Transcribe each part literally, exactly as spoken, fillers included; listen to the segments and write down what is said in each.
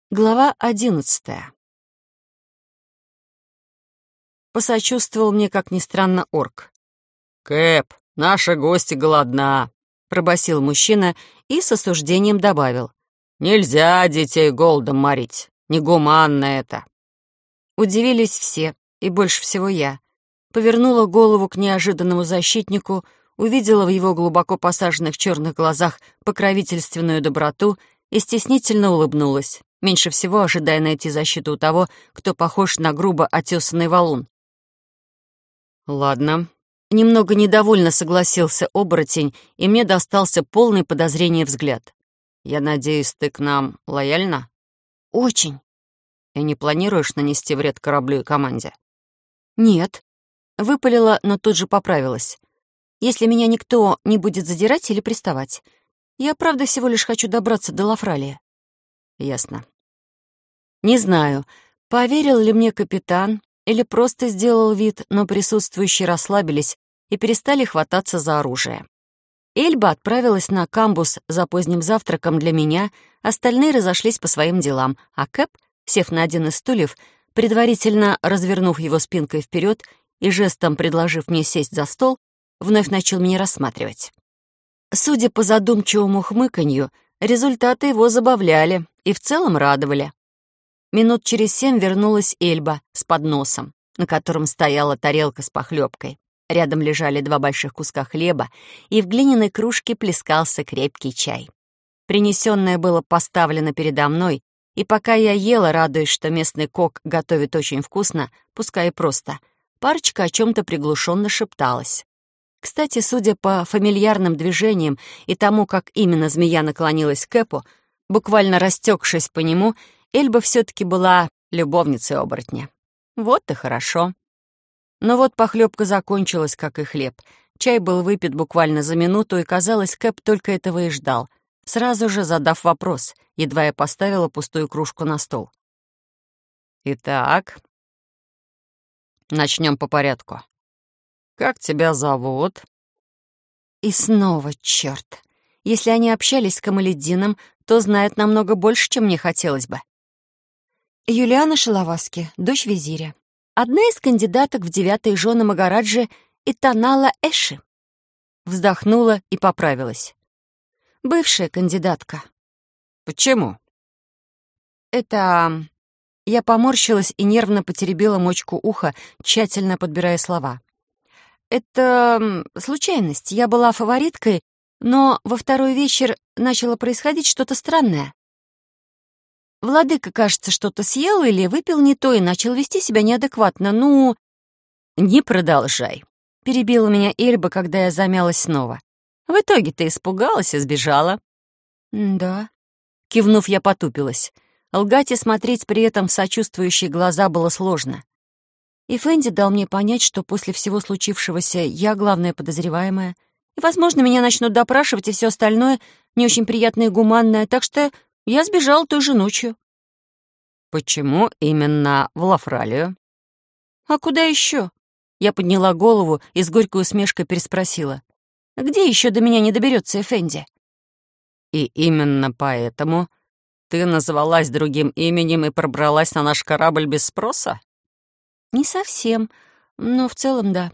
Глава одиннадцатая. Посочувствовал мне, как ни странно, орк. «Кэп, наша гостья голодна», — пробасил мужчина и с осуждением добавил. «Нельзя детей голодом морить. Негуманно это». Удивились все, и больше всего я. Повернула голову к неожиданному защитнику, увидела в его глубоко посаженных черных глазах покровительственную доброту и стеснительно улыбнулась, меньше всего ожидая найти защиту у того, кто похож на грубо отесанный валун. «Ладно». Немного недовольно согласился оборотень, и мне достался полный подозрения взгляд. «Я надеюсь, ты к нам лояльна?» «Очень». «И не планируешь нанести вред кораблю и команде?» «Нет». Выпалила, но тут же поправилась. «Если меня никто не будет задирать или приставать. Я, правда, всего лишь хочу добраться до Лафралия». «Ясно». Не знаю, поверил ли мне капитан или просто сделал вид, но присутствующие расслабились и перестали хвататься за оружие. Эльба отправилась на камбус за поздним завтраком для меня, остальные разошлись по своим делам, а Кэп, сев на один из стульев, предварительно развернув его спинкой вперед и жестом предложив мне сесть за стол, вновь начал меня рассматривать. Судя по задумчивому хмыканью, результаты его забавляли и в целом радовали. Минут через семь вернулась Эльба с подносом, на котором стояла тарелка с похлебкой. Рядом лежали два больших куска хлеба, и в глиняной кружке плескался крепкий чай. Принесенное было поставлено передо мной, и пока я ела, радуясь, что местный кок готовит очень вкусно, пускай и просто, парочка о чем-то приглушенно шепталась. Кстати, судя по фамильярным движениям и тому, как именно змея наклонилась к Кэпу, буквально растекшись по нему, Эльба все-таки была любовницей оборотня. Вот и хорошо. Но вот похлебка закончилась, как и хлеб. Чай был выпит буквально за минуту, и, казалось, Кэп только этого и ждал, сразу же задав вопрос, едва я поставила пустую кружку на стол. «Итак, начнем по порядку. Как тебя зовут?» И снова черт. Если они общались с Камаледдином, то знают намного больше, чем мне хотелось бы. Юлиана Шалаваски, дочь визиря. Одна из кандидаток в девятые жены Магараджи Итанала Эши. Вздохнула и поправилась. Бывшая кандидатка. «Почему?» Это... Я поморщилась и нервно потеребила мочку уха, тщательно подбирая слова. Это случайность. Я была фавориткой, но во второй вечер начало происходить что-то странное. Владыка, кажется, что-то съел или выпил не то и начал вести себя неадекватно. Ну, не продолжай. Перебила меня Эльба, когда я замялась снова. В итоге ты испугалась и сбежала. Да. Кивнув, я потупилась. Лгать и смотреть при этом в сочувствующие глаза было сложно. И Фэнди дал мне понять, что после всего случившегося я главная подозреваемая. И, возможно, меня начнут допрашивать и все остальное не очень приятное и гуманное, так что я сбежала той же ночью. «Почему именно в Лафралию?» «А куда еще?» Я подняла голову и с горькой усмешкой переспросила. «Где еще до меня не доберется Эфенди?» «И именно поэтому ты назвалась другим именем и пробралась на наш корабль без спроса?» «Не совсем, но в целом да».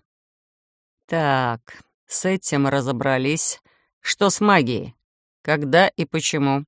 «Так, с этим разобрались. Что с магией? Когда и почему?»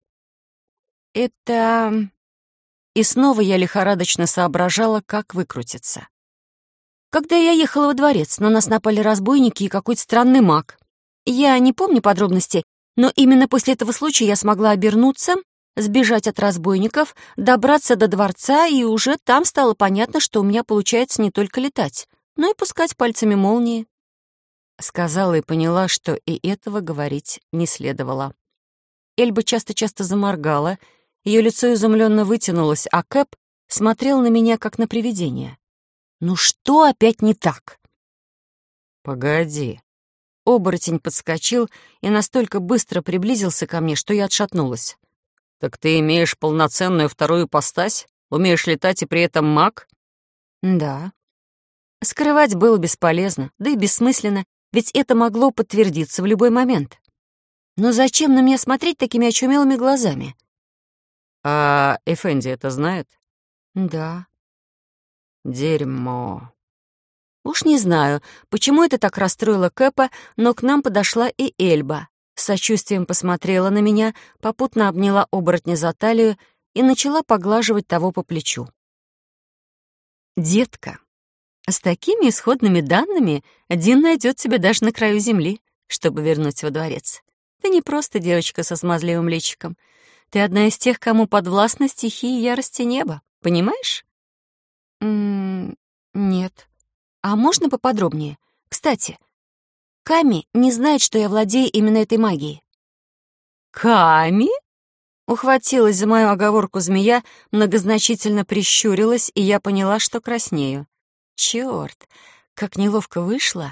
«Это...» И снова я лихорадочно соображала, как выкрутиться. Когда я ехала во дворец, на нас напали разбойники и какой-то странный маг. Я не помню подробностей, но именно после этого случая я смогла обернуться, сбежать от разбойников, добраться до дворца, и уже там стало понятно, что у меня получается не только летать, но и пускать пальцами молнии. Сказала и поняла, что и этого говорить не следовало. Эльба часто-часто заморгала, ее лицо изумленно вытянулось, а Кэп смотрел на меня, как на привидение. «Ну что опять не так?» «Погоди». Оборотень подскочил и настолько быстро приблизился ко мне, что я отшатнулась. «Так ты имеешь полноценную вторую ипостась? Умеешь летать и при этом маг?» «Да». Скрывать было бесполезно, да и бессмысленно, ведь это могло подтвердиться в любой момент. Но зачем на меня смотреть такими очумелыми глазами? А Эфенди это знает? Да. Дерьмо. Уж не знаю, почему это так расстроило Кэпа, но к нам подошла и Эльба. С сочувствием посмотрела на меня, попутно обняла оборотня за талию и начала поглаживать того по плечу. «Детка, с такими исходными данными Дин найдет тебя даже на краю земли, чтобы вернуть во дворец. Ты не просто девочка со смазливым личиком. Ты одна из тех, кому подвластны стихии ярости неба, понимаешь?» «М-м, нет. А можно поподробнее? Кстати, Ками не знает, что я владею именно этой магией». «Ками?» Ухватилась за мою оговорку змея, многозначительно прищурилась, и я поняла, что краснею. Чёрт, как неловко вышло.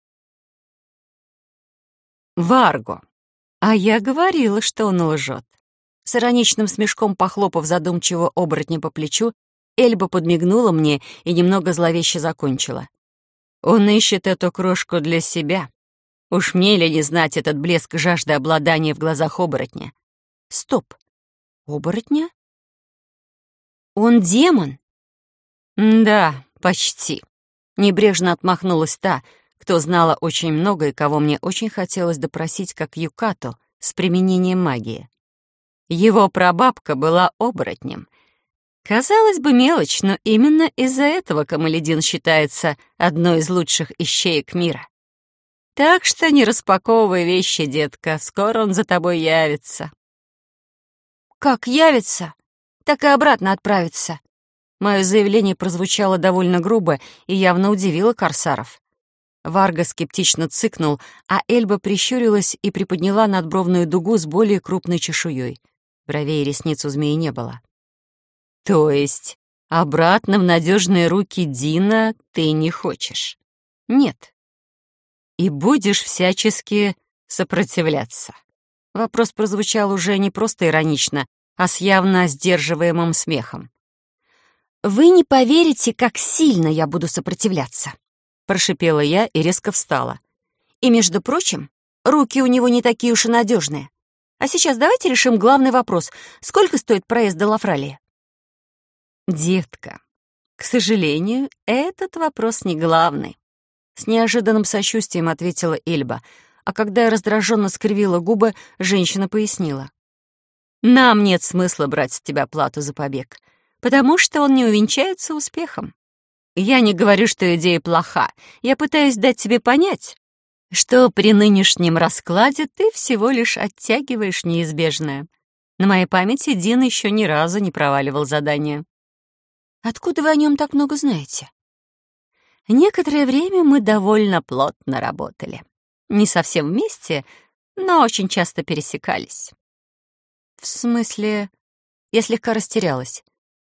Варго. А я говорила, что он лжет. С ироничным смешком похлопав задумчиво оборотня по плечу, Эльба подмигнула мне и немного зловеще закончила. «Он ищет эту крошку для себя. Уж мне ли не знать этот блеск жажды обладания в глазах оборотня?» Стоп. Оборотня? Он демон? «Да, почти». Небрежно отмахнулась та, кто знала очень много и кого мне очень хотелось допросить как Юкату с применением магии. Его прабабка была оборотнем. Казалось бы, мелочь, но именно из-за этого Камаледин считается одной из лучших ищеек мира. Так что не распаковывай вещи, детка, скоро он за тобой явится. Как явится, так и обратно отправится. Мое заявление прозвучало довольно грубо и явно удивило корсаров. Варга скептично цыкнул, а Эльба прищурилась и приподняла надбровную дугу с более крупной чешуей. Бровей и ресниц у змеи не было. То есть обратно в надежные руки Дина ты не хочешь? Нет. И будешь всячески сопротивляться. Вопрос прозвучал уже не просто иронично, а с явно сдерживаемым смехом. «Вы не поверите, как сильно я буду сопротивляться», — прошипела я и резко встала. «И, между прочим, руки у него не такие уж и надежные. А сейчас давайте решим главный вопрос. Сколько стоит проезд до Лафралии?» «Детка, к сожалению, этот вопрос не главный», — с неожиданным сочувствием ответила Эльба, а когда я раздраженно скривила губы, женщина пояснила. «Нам нет смысла брать с тебя плату за побег, потому что он не увенчается успехом. Я не говорю, что идея плоха, я пытаюсь дать тебе понять, что при нынешнем раскладе ты всего лишь оттягиваешь неизбежное. На моей памяти Дин еще ни разу не проваливал задание». «Откуда вы о нем так много знаете?» Некоторое время мы довольно плотно работали. Не совсем вместе, но очень часто пересекались. «В смысле...» Я слегка растерялась.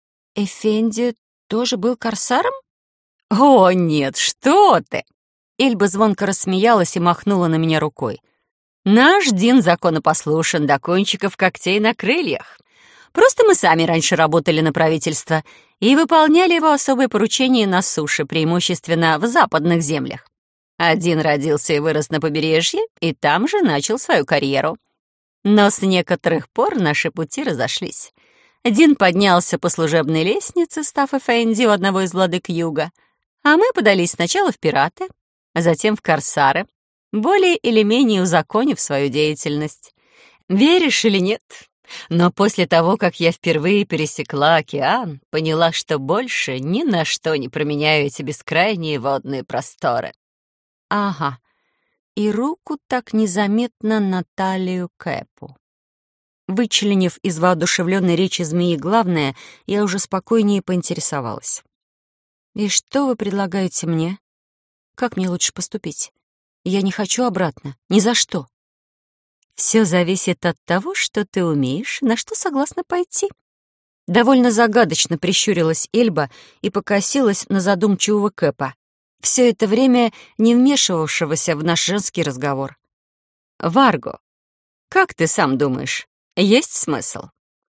«Эфенди тоже был корсаром?» «О, нет, что ты!» Эльба звонко рассмеялась и махнула на меня рукой. «Наш Дин законопослушен до кончиков когтей на крыльях. Просто мы сами раньше работали на правительство и выполняли его особые поручения на суше, преимущественно в западных землях. Один родился и вырос на побережье, и там же начал свою карьеру. Но с некоторых пор наши пути разошлись. Дин поднялся по служебной лестнице, став эфенди у одного из владык юга, а мы подались сначала в пираты, а затем в корсары, более или менее узаконив свою деятельность. Веришь или нет, но после того, как я впервые пересекла океан, поняла, что больше ни на что не променяю эти бескрайние водные просторы. Ага, и руку так незаметно на талию Кэпу. Вычленив из воодушевленной речи змеи главное, я уже спокойнее поинтересовалась. «И что вы предлагаете мне? Как мне лучше поступить? Я не хочу обратно, ни за что». «Все зависит от того, что ты умеешь, на что согласна пойти». Довольно загадочно прищурилась Эльба и покосилась на задумчивого Кэпа, все это время не вмешивавшегося в наш женский разговор. «Варго, как ты сам думаешь, есть смысл?»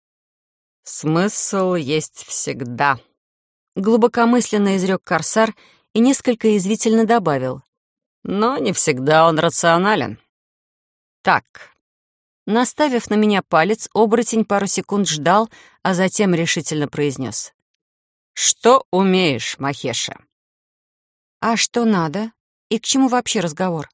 «Смысл есть всегда», — глубокомысленно изрек корсар и несколько язвительно добавил. «Но не всегда он рационален. Так, Наставив на меня палец, оборотень пару секунд ждал, а затем решительно произнес: «Что умеешь, Махеша?» «А что надо? И к чему вообще разговор?»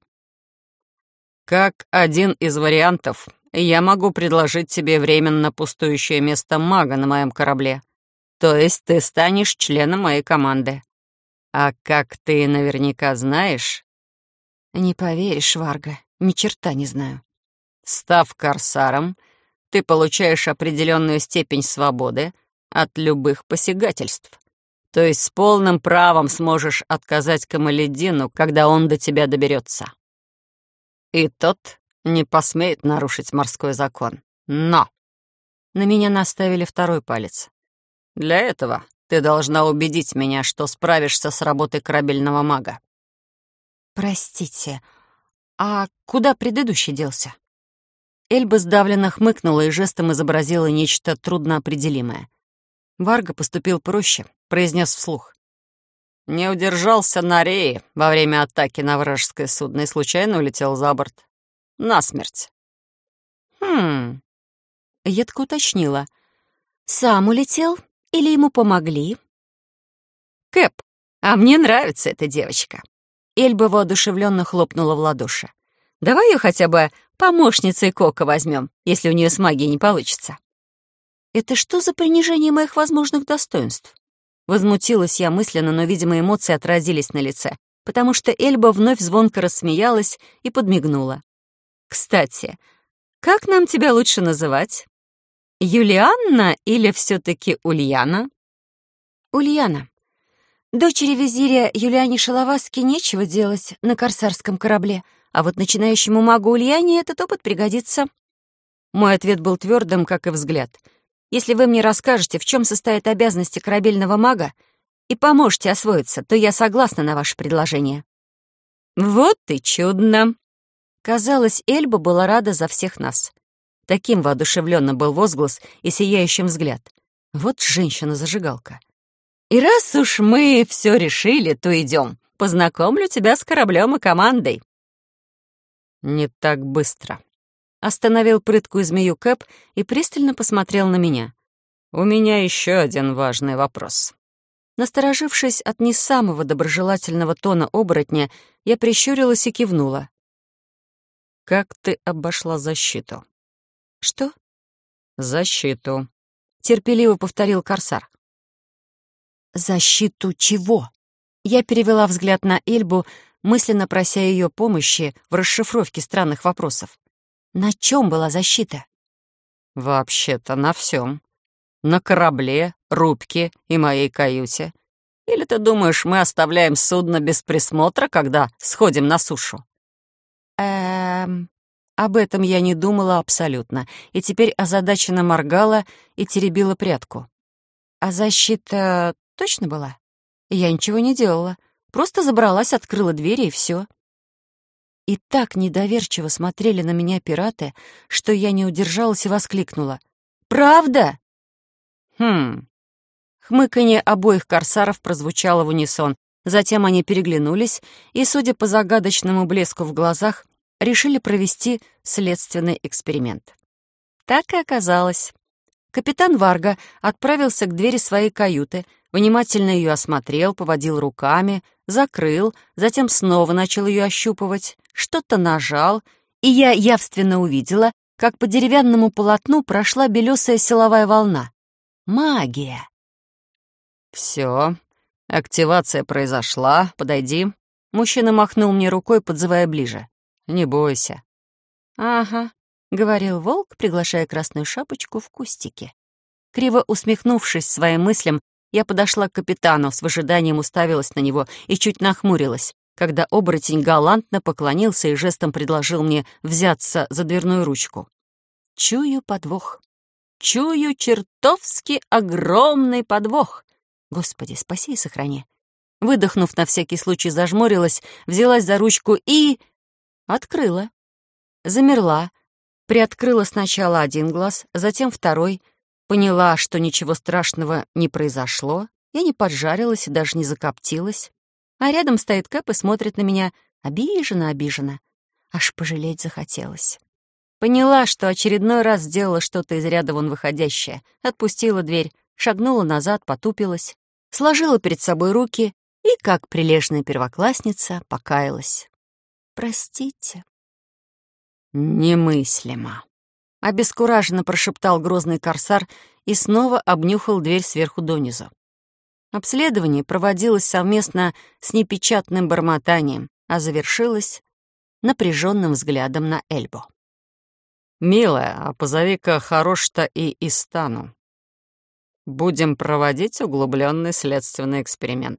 «Как один из вариантов, я могу предложить тебе временно пустующее место мага на моем корабле. То есть ты станешь членом моей команды. А как ты наверняка знаешь...» «Не поверишь, Варга, ни черта не знаю». «Став корсаром, ты получаешь определенную степень свободы от любых посягательств. То есть с полным правом сможешь отказать Камаледдину, когда он до тебя доберется. И тот не посмеет нарушить морской закон. Но...» На меня наставили второй палец. «Для этого ты должна убедить меня, что справишься с работой корабельного мага». «Простите, а куда предыдущий делся?» Эльба сдавленно хмыкнула и жестом изобразила нечто трудноопределимое. Варга поступил проще, произнес вслух: «Не удержался на рее во время атаки на вражеское судно и случайно улетел за борт. Насмерть». «Хм...» Едко уточнила: «Сам улетел или ему помогли?» «Кэп, а мне нравится эта девочка». Эльба воодушевленно хлопнула в ладоши. «Давай ее хотя бы помощницей Кока возьмем, если у нее с магией не получится». «Это что за принижение моих возможных достоинств?» Возмутилась я мысленно, но, видимо, эмоции отразились на лице, потому что Эльба вновь звонко рассмеялась и подмигнула. «Кстати, как нам тебя лучше называть? Юлианна или все-таки Ульяна?» «Ульяна. Дочери визиря Юлиане Шаловаски нечего делать на корсарском корабле, а вот начинающему магу Ульяне этот опыт пригодится». Мой ответ был твердым, как и взгляд. «Если вы мне расскажете, в чем состоят обязанности корабельного мага, и поможете освоиться, то я согласна на ваше предложение». «Вот и чудно!» Казалось, Эльба была рада за всех нас. Таким воодушевленно был возглас и сияющим взгляд. Вот женщина-зажигалка. «И раз уж мы все решили, то идем. Познакомлю тебя с кораблем и командой». «Не так быстро», — остановил прыткую змею Кэп и пристально посмотрел на меня. «У меня еще один важный вопрос». Насторожившись от не самого доброжелательного тона оборотня, я прищурилась и кивнула. «Как ты обошла защиту?» «Что?» «Защиту», — терпеливо повторил корсар. «Защиту чего?» Я перевела взгляд на Эльбу, мысленно прося ее помощи в расшифровке странных вопросов. На чем была защита? «Вообще-то на всем. На корабле, рубке и моей каюте. Или ты думаешь, мы оставляем судно без присмотра, когда сходим на сушу?» «Эм...» Об этом я не думала абсолютно, и теперь озадаченно моргала и теребила прядку. «А защита точно была? Я ничего не делала. Просто забралась, открыла двери и все». И так недоверчиво смотрели на меня пираты, что я не удержалась и воскликнула: «Правда?» «Хм...» Хмыканье обоих корсаров прозвучало в унисон. Затем они переглянулись и, судя по загадочному блеску в глазах, решили провести следственный эксперимент. Так и оказалось. Капитан Варга отправился к двери своей каюты, внимательно ее осмотрел, поводил руками, закрыл, затем снова начал ее ощупывать, что-то нажал, и я явственно увидела, как по деревянному полотну прошла белесая силовая волна. Магия! «Все, активация произошла, подойди». Мужчина махнул мне рукой, подзывая ближе. «Не бойся». «Ага», — говорил волк, приглашая красную шапочку в кустике. Криво усмехнувшись своим мыслям, я подошла к капитану, с выжиданием уставилась на него и чуть нахмурилась, когда оборотень галантно поклонился и жестом предложил мне взяться за дверную ручку. Чую подвох. Чую чертовски огромный подвох. Господи, спаси и сохрани. Выдохнув, на всякий случай зажмурилась, взялась за ручку и... открыла. Замерла. Приоткрыла сначала один глаз, затем второй. Поняла, что ничего страшного не произошло. Я не поджарилась и даже не закоптилась. А рядом стоит Кэп и смотрит на меня обиженно-обиженно. Аж пожалеть захотелось. Поняла, что очередной раз сделала что-то из ряда вон выходящее. Отпустила дверь, шагнула назад, потупилась, сложила перед собой руки и, как прилежная первоклассница, покаялась. «Простите». «Немыслимо», — обескураженно прошептал грозный корсар и снова обнюхал дверь сверху донизу. Обследование проводилось совместно с непечатным бормотанием, а завершилось напряженным взглядом на Эльбу. «Милая, а позови-ка Харошта и Истану. Будем проводить углубленный следственный эксперимент».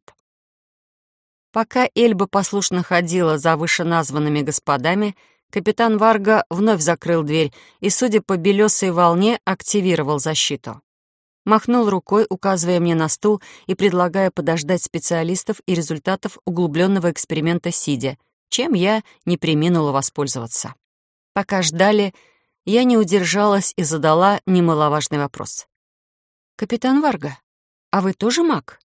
Пока Эльба послушно ходила за вышеназванными господами, капитан Варга вновь закрыл дверь и, судя по белесой волне, активировал защиту. Махнул рукой, указывая мне на стул и предлагая подождать специалистов и результатов углубленного эксперимента сидя, чем я не преминула воспользоваться. Пока ждали, я не удержалась и задала немаловажный вопрос. «Капитан Варга, а вы тоже маг?»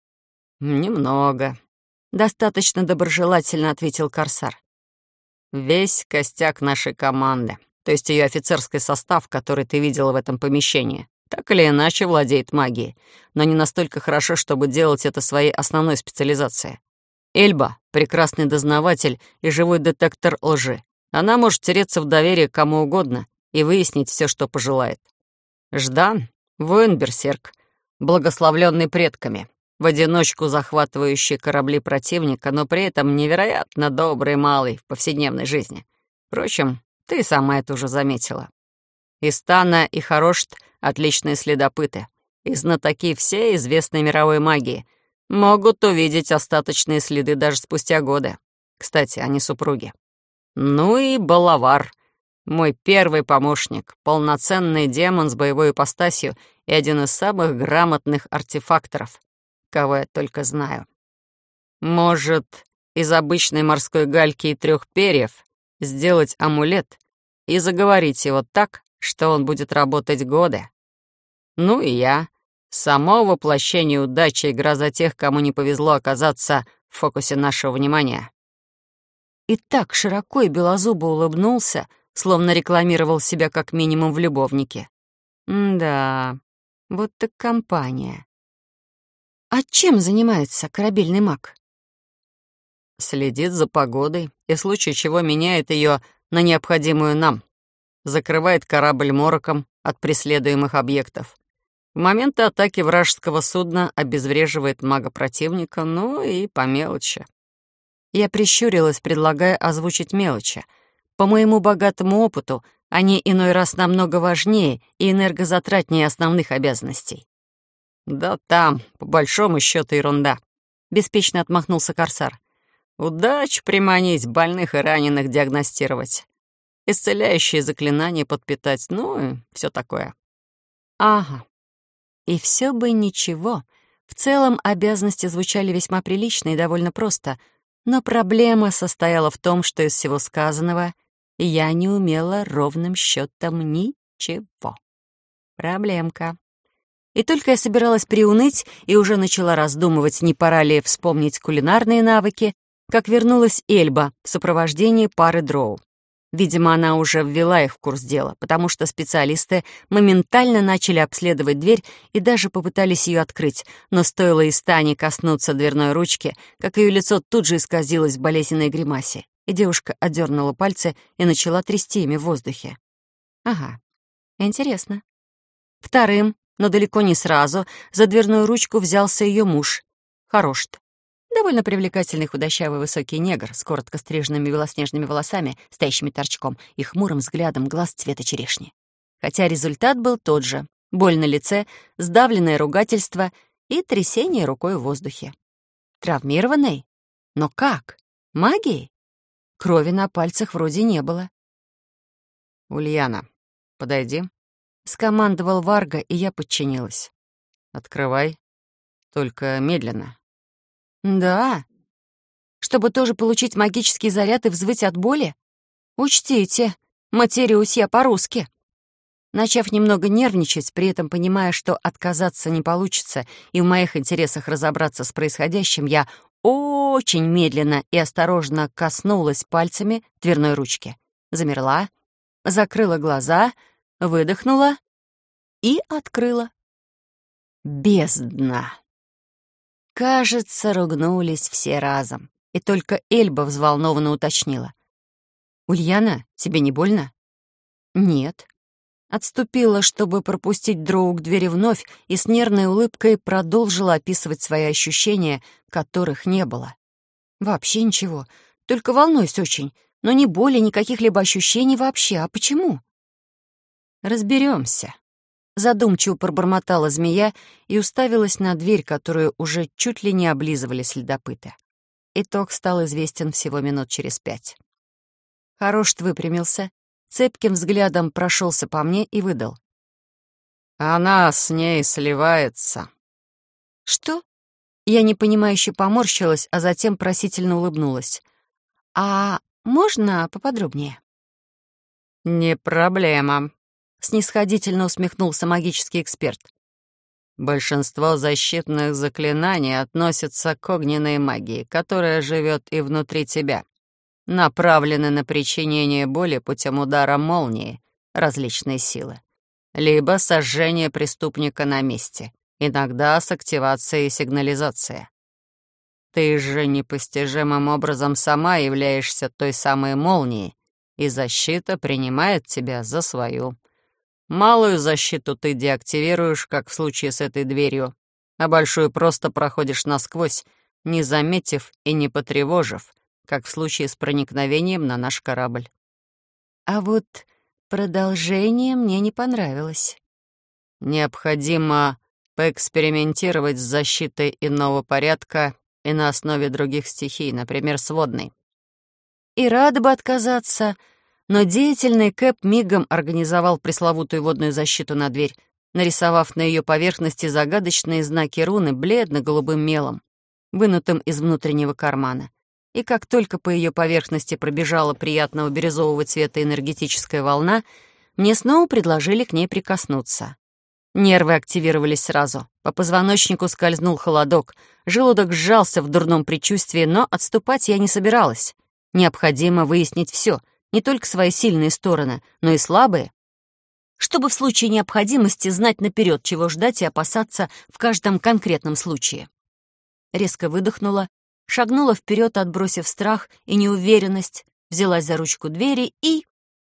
«Немного», — достаточно доброжелательно ответил корсар. «Весь костяк нашей команды, то есть ее офицерский состав, который ты видела в этом помещении, так или иначе владеет магией, но не настолько хорошо, чтобы делать это своей основной специализацией. Эльба — прекрасный дознаватель и живой детектор лжи. Она может тереться в доверие к кому угодно и выяснить все, что пожелает. Ждан — воин-берсерк, благословленный предками, в одиночку захватывающий корабли противника, но при этом невероятно добрый малый в повседневной жизни. Впрочем, ты сама это уже заметила. Истана и Харошт — отличные следопыты, и знатоки всей известной мировой магии могут увидеть остаточные следы даже спустя годы. Кстати, они супруги. Ну и Балавар, мой первый помощник, полноценный демон с боевой ипостасью и один из самых грамотных артефакторов, кого я только знаю. Может, из обычной морской гальки и трех перьев сделать амулет и заговорить его так, что он будет работать годы. Ну и я, само воплощение удачи и гроза тех, кому не повезло оказаться в фокусе нашего внимания». И так широко и белозубо улыбнулся, словно рекламировал себя как минимум в любовнике. М-да, вот так компания. А чем занимается корабельный маг? Следит за погодой и в случае чего меняет ее на необходимую нам. Закрывает корабль мороком от преследуемых объектов. В моменты атаки вражеского судна обезвреживает мага противника, ну и по мелочи. Я прищурилась, предлагая озвучить мелочи. По моему богатому опыту, они иной раз намного важнее и энергозатратнее основных обязанностей. «Да там, по большому счету, ерунда», — беспечно отмахнулся корсар. «Удачу приманить, больных и раненых диагностировать, исцеляющие заклинания подпитать, ну и все такое». «Ага. И все бы ничего. В целом обязанности звучали весьма прилично и довольно просто, но проблема состояла в том, что из всего сказанного я не умела ровным счетом ничего. Проблемка. И только я собиралась приуныть и уже начала раздумывать, не пора ли вспомнить кулинарные навыки, как вернулась Эльба в сопровождении пары дроу. Видимо, она уже ввела их в курс дела, потому что специалисты моментально начали обследовать дверь и даже попытались ее открыть, но стоило Истане коснуться дверной ручки, как ее лицо тут же исказилось в болезненной гримасе, и девушка отдернула пальцы и начала трясти ими в воздухе. Ага, интересно. Вторым, но далеко не сразу, за дверную ручку взялся ее муж, Харошт. Довольно привлекательный худощавый высокий негр с коротко стриженными белоснежными волосами, стоящими торчком, и хмурым взглядом глаз цвета черешни. Хотя результат был тот же — боль на лице, сдавленное ругательство и трясение рукой в воздухе. Травмированный? Но как? Магией? Крови на пальцах вроде не было. «Ульяна, подойди», — скомандовал Варга, и я подчинилась. «Открывай, только медленно». «Да? Чтобы тоже получить магический заряд и взвыть от боли? Учтите, матерюсь я по-русски». Начав немного нервничать, при этом понимая, что отказаться не получится, и в моих интересах разобраться с происходящим, я очень медленно и осторожно коснулась пальцами дверной ручки. Замерла, закрыла глаза, выдохнула и открыла. Бездна. Кажется, ругнулись все разом, и только Эльба взволнованно уточнила. «Ульяна, тебе не больно?» «Нет». Отступила, чтобы пропустить Дроу к двери вновь, и с нервной улыбкой продолжила описывать свои ощущения, которых не было. «Вообще ничего, только волнуюсь очень, но ни боли, ни каких-либо ощущений вообще. А почему?» «Разберемся», — задумчиво пробормотала змея и уставилась на дверь, которую уже чуть ли не облизывали следопыты. Итог стал известен всего минут через пять. Харошт выпрямился, цепким взглядом прошелся по мне и выдал. «Она с ней сливается». «Что?» Я непонимающе поморщилась, а затем просительно улыбнулась. «А можно поподробнее?» «Не проблема», — снисходительно усмехнулся магический эксперт. «Большинство защитных заклинаний относятся к огненной магии, которая живет и внутри тебя. Направлены на причинение боли путем удара молнии различной силы, либо сожжение преступника на месте, иногда с активацией сигнализации. Ты же непостижимым образом сама являешься той самой молнией, и защита принимает тебя за свою. Малую защиту ты деактивируешь, как в случае с этой дверью, а большую просто проходишь насквозь, не заметив и не потревожив, как в случае с проникновением на наш корабль». А вот продолжение мне не понравилось. «Необходимо поэкспериментировать с защитой иного порядка и на основе других стихий, например, с водной». И рада бы отказаться, но деятельный Кэп мигом организовал пресловутую водную защиту на дверь, нарисовав на ее поверхности загадочные знаки руны бледно-голубым мелом, вынутым из внутреннего кармана. И как только по ее поверхности пробежала приятного бирюзового цвета энергетическая волна, мне снова предложили к ней прикоснуться. Нервы активировались сразу. По позвоночнику скользнул холодок, желудок сжался в дурном предчувствии, но отступать я не собиралась. Необходимо выяснить все, не только свои сильные стороны, но и слабые, чтобы в случае необходимости знать наперед, чего ждать и опасаться в каждом конкретном случае. Резко выдохнула, шагнула вперед, отбросив страх и неуверенность, взялась за ручку двери и...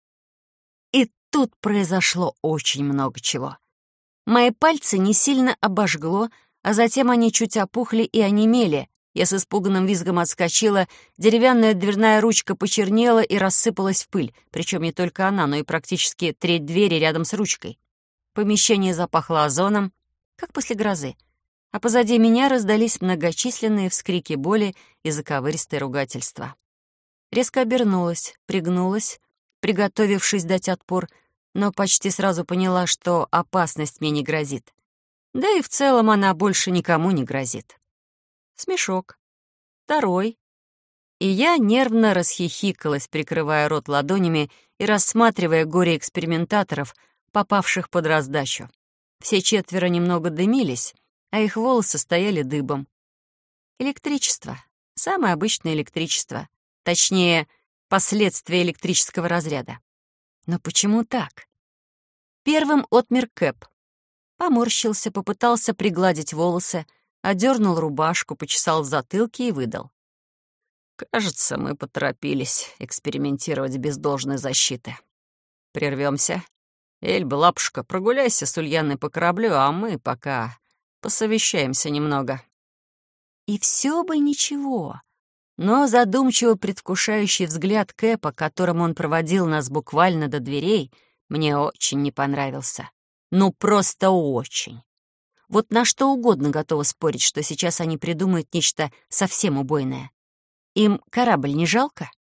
И тут произошло очень много чего. Мои пальцы не сильно обожгло, а затем они чуть опухли и онемели. Я с испуганным визгом отскочила, деревянная дверная ручка почернела и рассыпалась в пыль, причем не только она, но и практически треть двери рядом с ручкой. Помещение запахло озоном, как после грозы, а позади меня раздались многочисленные вскрики боли и заковыристые ругательства. Резко обернулась, пригнулась, приготовившись дать отпор, но почти сразу поняла, что опасность мне не грозит. Да и в целом она больше никому не грозит. Смешок. Второй. И я нервно расхихикалась, прикрывая рот ладонями и рассматривая горе экспериментаторов, попавших под раздачу. Все четверо немного дымились, а их волосы стояли дыбом. Электричество. Самое обычное электричество. Точнее, последствия электрического разряда. Но почему так? Первым отмер Кэп. Поморщился, попытался пригладить волосы, одернул рубашку, почесал в затылке и выдал. «Кажется, мы поторопились экспериментировать без должной защиты. Прервемся. Эльба, лапушка, прогуляйся с Ульяной по кораблю, а мы пока посовещаемся немного». И все бы ничего. Но задумчиво предвкушающий взгляд Кэпа, которым он проводил нас буквально до дверей, мне очень не понравился. Ну, просто очень. Вот на что угодно готова спорить, что сейчас они придумают нечто совсем убойное. Им корабль не жалко?